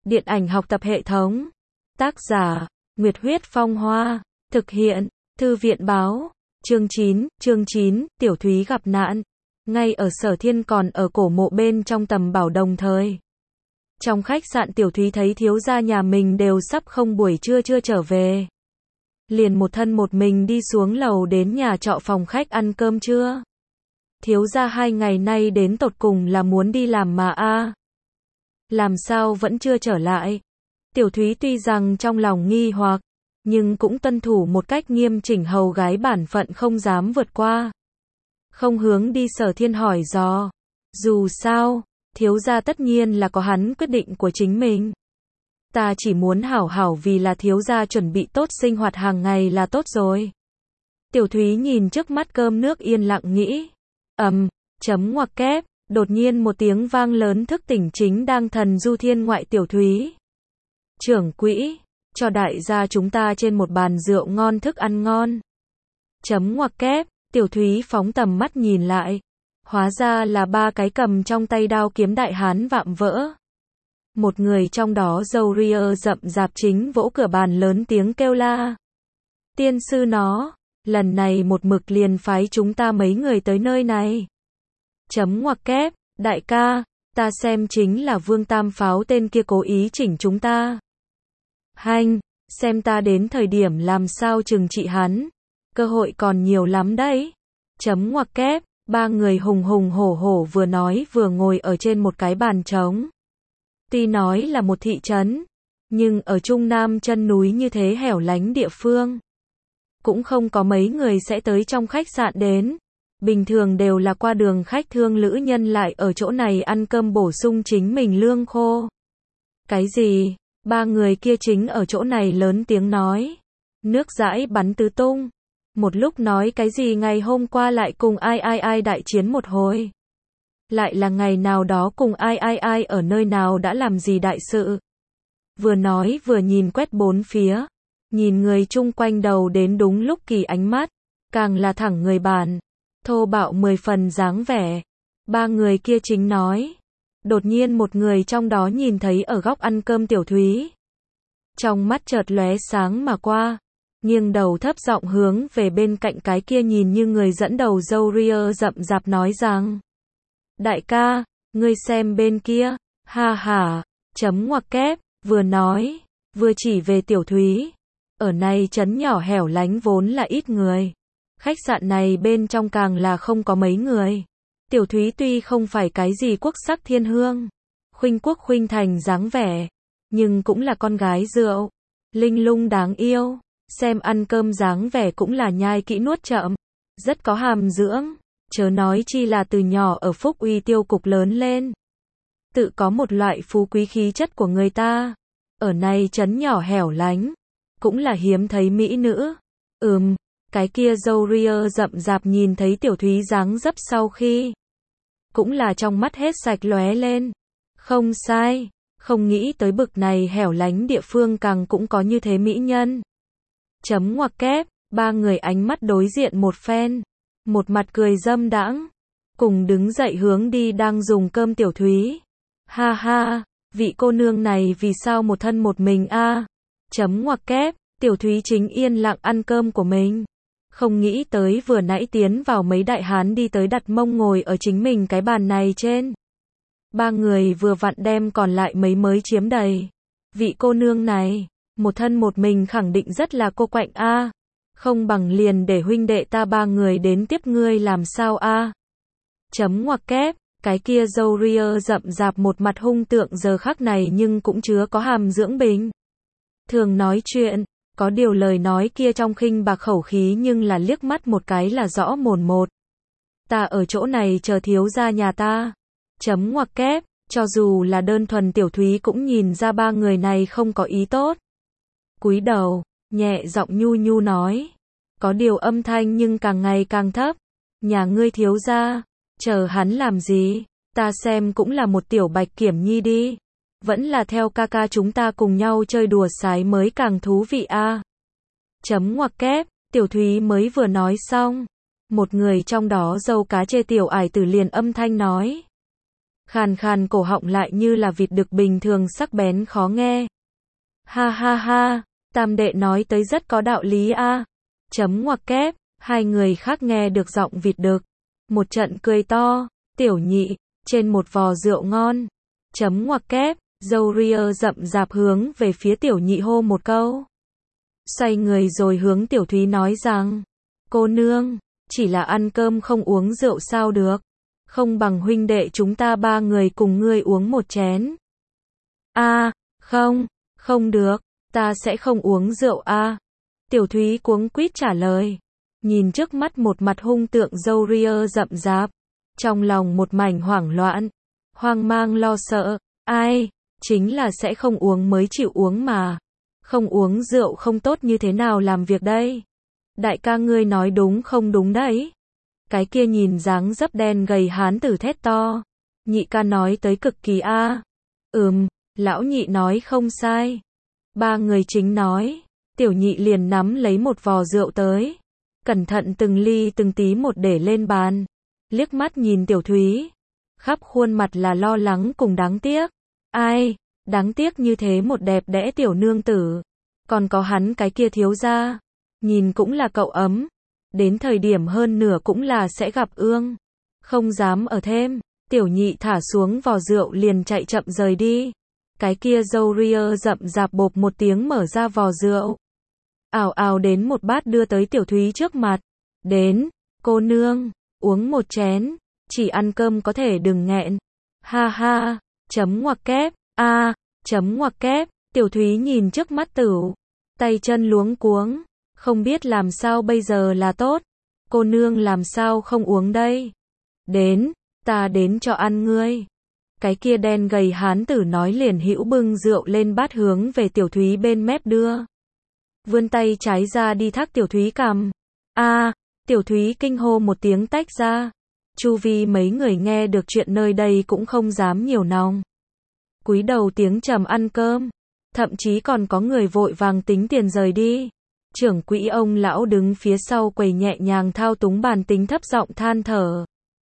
Điện ảnh học tập hệ thống. Tác giả, Nguyệt Huyết Phong Hoa. Thực hiện, Thư viện báo. Chương 9, Tiểu Thúy gặp nạn. Ngay ở Sở Thiên còn ở cổ mộ bên trong tầm bảo đồng thời. Trong khách sạn Tiểu Thúy thấy thiếu gia nhà mình đều sắp không buổi trưa chưa trở về. Liền một thân một mình đi xuống lầu đến nhà trọ phòng khách ăn cơm trưa. Thiếu gia 2 ngày nay đến tột cùng là muốn đi làm mà làm sao vẫn chưa trở lại. Tiểu Thúy tuy rằng trong lòng nghi hoặc, nhưng cũng tuân thủ một cách nghiêm chỉnh hầu gái bản phận không dám vượt qua. Không hướng đi Sở Thiên hỏi dò. Dù sao, thiếu gia tất nhiên là có hắn quyết định của chính mình. Ta chỉ muốn hảo hảo vì là thiếu gia chuẩn bị tốt sinh hoạt hàng ngày là tốt rồi. Tiểu Thúy nhìn trước mắt cơm nước yên lặng nghĩ. Chấm ngoặc kép, đột nhiên một tiếng vang lớn thức tỉnh chính đang thần du thiên ngoại Tiểu Thúy. Trưởng quỹ, cho đại gia chúng ta trên một bàn rượu ngon thức ăn ngon. Chấm ngoặc kép, Tiểu Thúy phóng tầm mắt nhìn lại. Hóa ra là 3 cái cầm trong tay đao kiếm đại hán vạm vỡ. Một người trong đó râu ria rậm rạp chính vỗ cửa bàn lớn tiếng kêu la. Tiên sư nó, lần này một mực liền phái chúng ta mấy người tới nơi này. Chấm ngoặc kép, đại ca, ta xem chính là Vương Tam Pháo tên kia cố ý chỉnh chúng ta. Hanh, xem ta đến thời điểm làm sao trừng trị hắn. Cơ hội còn nhiều lắm đấy. Chấm ngoặc kép, 3 người hùng hùng hổ hổ vừa nói vừa ngồi ở trên một cái bàn trống. Tuy nói là một thị trấn, nhưng ở Trung Nam chân núi như thế hẻo lánh địa phương, cũng không có mấy người sẽ tới trong khách sạn đến. Bình thường đều là qua đường khách thương lữ nhân lại ở chỗ này ăn cơm bổ sung chính mình lương khô. Cái gì? 3 người kia chính ở chỗ này lớn tiếng nói. Nước dãi bắn tứ tung. Một lúc nói cái gì ngày hôm qua lại cùng ai đại chiến một hồi. Lại là ngày nào đó cùng ai ở nơi nào đã làm gì đại sự. Vừa nói vừa nhìn quét bốn phía. Nhìn người chung quanh đầu đến đúng lúc kỳ ánh mắt. Càng là thẳng người bàn. Thô bạo 10 phần dáng vẻ. 3 người kia chính nói. Đột nhiên một người trong đó nhìn thấy ở góc ăn cơm Tiểu Thúy. Trong mắt chợt lóe sáng mà qua. Nghiêng đầu thấp giọng hướng về bên cạnh cái kia nhìn như người dẫn đầu râu ria rậm rạp nói rằng. Đại ca, ngươi xem bên kia, ha ha, chấm ngoặc kép, vừa nói, vừa chỉ về Tiểu Thúy. Ở này trấn nhỏ hẻo lánh vốn là ít người. Khách sạn này bên trong càng là không có mấy người. Tiểu Thúy tuy không phải cái gì quốc sắc thiên hương, khuynh quốc khuynh thành dáng vẻ, nhưng cũng là con gái rượu, linh lung đáng yêu, xem ăn cơm dáng vẻ cũng là nhai kỹ nuốt chậm, rất có hàm dưỡng, chớ nói chi là từ nhỏ ở Phúc Uy Tiêu cục lớn lên. Tự có một loại phú quý khí chất của người ta, ở này trấn nhỏ hẻo lánh, cũng là hiếm thấy mỹ nữ. Cái kia râu ria rậm rạp nhìn thấy Tiểu Thúy dáng dấp sau khi, cũng là trong mắt hết sạch lóe lên. Không sai, không nghĩ tới bực này hẻo lánh địa phương càng cũng có như thế mỹ nhân. Chấm ngoặc kép, 3 người ánh mắt đối diện một phen, một mặt cười dâm đãng, cùng đứng dậy hướng đi đang dùng cơm Tiểu Thúy. Ha ha, vị cô nương này vì sao một thân một mình Chấm ngoặc kép, Tiểu Thúy chính yên lặng ăn cơm của mình. Không nghĩ tới vừa nãy tiến vào mấy đại hán đi tới đặt mông ngồi ở chính mình cái bàn này trên. 3 người vừa vặn đem còn lại mấy mới chiếm đầy. Vị cô nương này, một thân một mình khẳng định rất là cô quạnh không bằng liền để huynh đệ ta 3 người đến tiếp ngươi làm sao Chấm ngoặc kép, cái kia râu ria rậm rạp một mặt hung tượng giờ khắc này nhưng cũng chứa có hàm dưỡng bình. Thường nói chuyện. Có điều lời nói kia trong khinh bạc khẩu khí nhưng là liếc mắt một cái là rõ mồn một. Ta ở chỗ này chờ thiếu gia nhà ta. Chấm ngoặc kép, cho dù là đơn thuần Tiểu Thúy cũng nhìn ra 3 người này không có ý tốt. Cúi đầu, nhẹ giọng nhu nhu nói. Có điều âm thanh nhưng càng ngày càng thấp. Nhà ngươi thiếu gia, chờ hắn làm gì, ta xem cũng là một tiểu bạch kiểm nhi đi. Vẫn là theo ca ca chúng ta cùng nhau chơi đùa sái mới càng thú vị Chấm ngoặc kép, Tiểu Thúy mới vừa nói xong. Một người trong đó râu cá chê tiểu ải tử liền âm thanh nói. khàn khàn cổ họng lại như là vịt đực bình thường sắc bén khó nghe. Ha ha ha, tam đệ nói tới rất có đạo lý a. Chấm ngoặc kép, hai người khác nghe được giọng vịt đực. Một trận cười to, tiểu nhị, trên một vò rượu ngon. Chấm ngoặc kép, dâu ria rậm rạp hướng về phía tiểu nhị hô một câu. Xoay người rồi hướng tiểu thúy nói rằng, cô nương, chỉ là ăn cơm không uống rượu sao được. Không bằng huynh đệ chúng ta ba người cùng ngươi uống một chén. Không, không được, ta sẽ không uống rượu Tiểu thúy cuống quýt trả lời. Nhìn trước mắt một mặt hung tượng râu ria rậm rạp. Trong lòng một mảnh hoảng loạn, hoang mang lo sợ. Ai, chính là sẽ không uống mới chịu uống mà. Không uống rượu không tốt như thế nào làm việc đây? Đại ca ngươi nói đúng không đúng đấy? Cái kia nhìn dáng dấp đen gầy hán tử thét to. Nhị ca nói tới cực kỳ lão nhị nói không sai. Ba người chính nói. Tiểu nhị liền nắm lấy một vò rượu tới. Cẩn thận từng ly từng tí một để lên bàn. Liếc mắt nhìn tiểu thúy. Khắp khuôn mặt là lo lắng cùng đáng tiếc. Ai, đáng tiếc như thế một đẹp đẽ tiểu nương tử. Còn có hắn cái kia thiếu gia. Nhìn cũng là cậu ấm. Đến thời điểm hơn nửa cũng là sẽ gặp ương. Không dám ở thêm. Tiểu nhị thả xuống vò rượu liền chạy chậm rời đi. Cái kia râu ria rậm rạp bộp một tiếng mở ra vò rượu. Ào ào đến một bát đưa tới tiểu thúy trước mặt. Đến, cô nương, uống một chén. Chỉ ăn cơm có thể đừng nghẹn. Ha ha, chấm ngoặc kép, chấm ngoặc kép. Tiểu thúy nhìn trước mắt tửu. Tay chân luống cuống. Không biết làm sao bây giờ là tốt. Cô nương làm sao không uống đây? Đến, ta đến cho ăn ngươi. Cái kia đen gầy hán tử nói liền hữu bưng rượu lên bát hướng về tiểu thúy bên mép đưa. Vươn tay trái ra đi thác tiểu thúy cằm. Tiểu thúy kinh hô một tiếng tách ra. Chu vi mấy người nghe được chuyện nơi đây cũng không dám nhiều nòng. Cúi đầu tiếng trầm ăn cơm. Thậm chí còn có người vội vàng tính tiền rời đi. Trưởng quỹ ông lão đứng phía sau quầy nhẹ nhàng thao túng bàn tính thấp giọng than thở.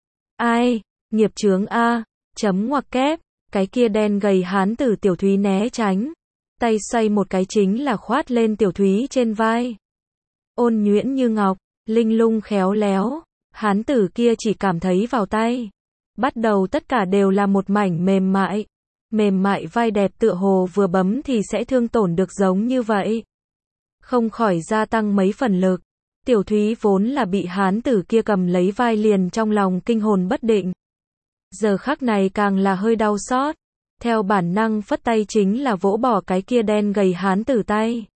Ai, nghiệp chướng chấm ngoặc kép, cái kia đen gầy hán tử tiểu thúy né tránh. Tay xoay một cái chính là khoát lên tiểu thúy trên vai. Ôn nhuyễn như ngọc, linh lung khéo léo, hán tử kia chỉ cảm thấy vào tay. Bắt đầu tất cả đều là một mảnh mềm mại. Mềm mại vai đẹp tựa hồ vừa bấm thì sẽ thương tổn được giống như vậy. Không khỏi gia tăng mấy phần lực. Tiểu thúy vốn là bị hán tử kia cầm lấy vai liền trong lòng kinh hồn bất định. Giờ khắc này càng là hơi đau xót. Theo bản năng phất tay chính là vỗ bỏ cái kia đen gầy hán tử tay.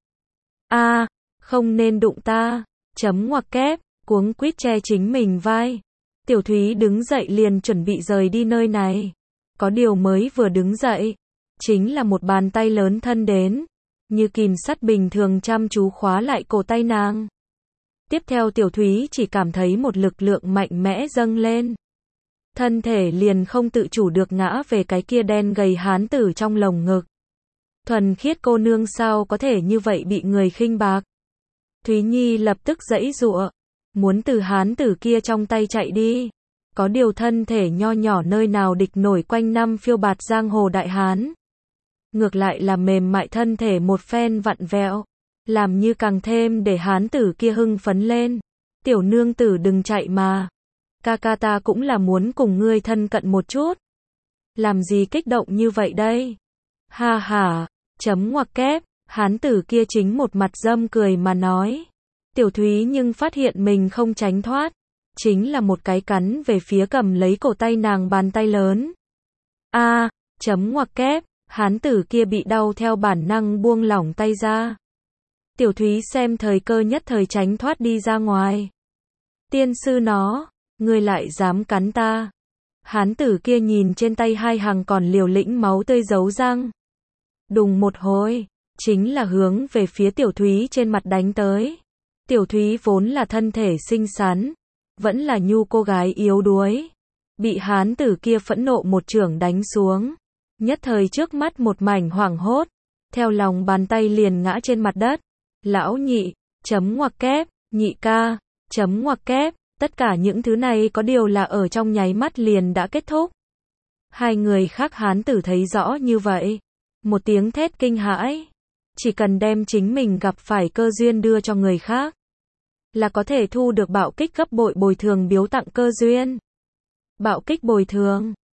Không nên đụng ta. Chấm ngoặc kép, cuống quýt che chính mình vai. Tiểu thúy đứng dậy liền chuẩn bị rời đi nơi này. Có điều mới vừa đứng dậy. Chính là một bàn tay lớn thân đến. Như kìm sắt bình thường chăm chú khóa lại cổ tay nàng. Tiếp theo tiểu thúy chỉ cảm thấy một lực lượng mạnh mẽ dâng lên. Thân thể liền không tự chủ được ngã về cái kia đen gầy hán tử trong lồng ngực. Thuần khiết cô nương sao có thể như vậy bị người khinh bạc. Thúy Nhi lập tức giãy giụa, muốn từ hán tử kia trong tay chạy đi. Có điều thân thể nho nhỏ nơi nào địch nổi quanh năm phiêu bạt giang hồ đại hán. Ngược lại là mềm mại thân thể một phen vặn vẹo, làm như càng thêm để hán tử kia hưng phấn lên. Tiểu nương tử đừng chạy mà. Ca ca ta cũng là muốn cùng ngươi thân cận một chút. Làm gì kích động như vậy đây? Ha ha, chấm ngoặc kép, hán tử kia chính một mặt dâm cười mà nói. Tiểu thúy nhưng phát hiện mình không tránh thoát. Chính là một cái cắn về phía cầm lấy cổ tay nàng bàn tay lớn. Chấm ngoặc kép, hán tử kia bị đau theo bản năng buông lỏng tay ra. Tiểu thúy xem thời cơ nhất thời tránh thoát đi ra ngoài. Tiên sư nó, ngươi lại dám cắn ta. Hán tử kia nhìn trên tay hai hàng còn liều lĩnh máu tươi dấu răng. Đùng một hồi, chính là hướng về phía tiểu thúy trên mặt đánh tới. Tiểu thúy vốn là thân thể xinh xắn, vẫn là nhu cô gái yếu đuối. Bị hán tử kia phẫn nộ một chưởng đánh xuống. Nhất thời trước mắt một mảnh hoảng hốt. Theo lòng bàn tay liền ngã trên mặt đất. Lão nhị, chấm ngoặc kép, nhị ca, chấm ngoặc kép. Tất cả những thứ này có điều là ở trong nháy mắt liền đã kết thúc. Hai người khác hán tử thấy rõ như vậy. Một tiếng thét kinh hãi. Chỉ cần đem chính mình gặp phải cơ duyên đưa cho người khác, là có thể thu được bạo kích gấp bội bồi thường biếu tặng cơ duyên. Bạo kích bồi thường.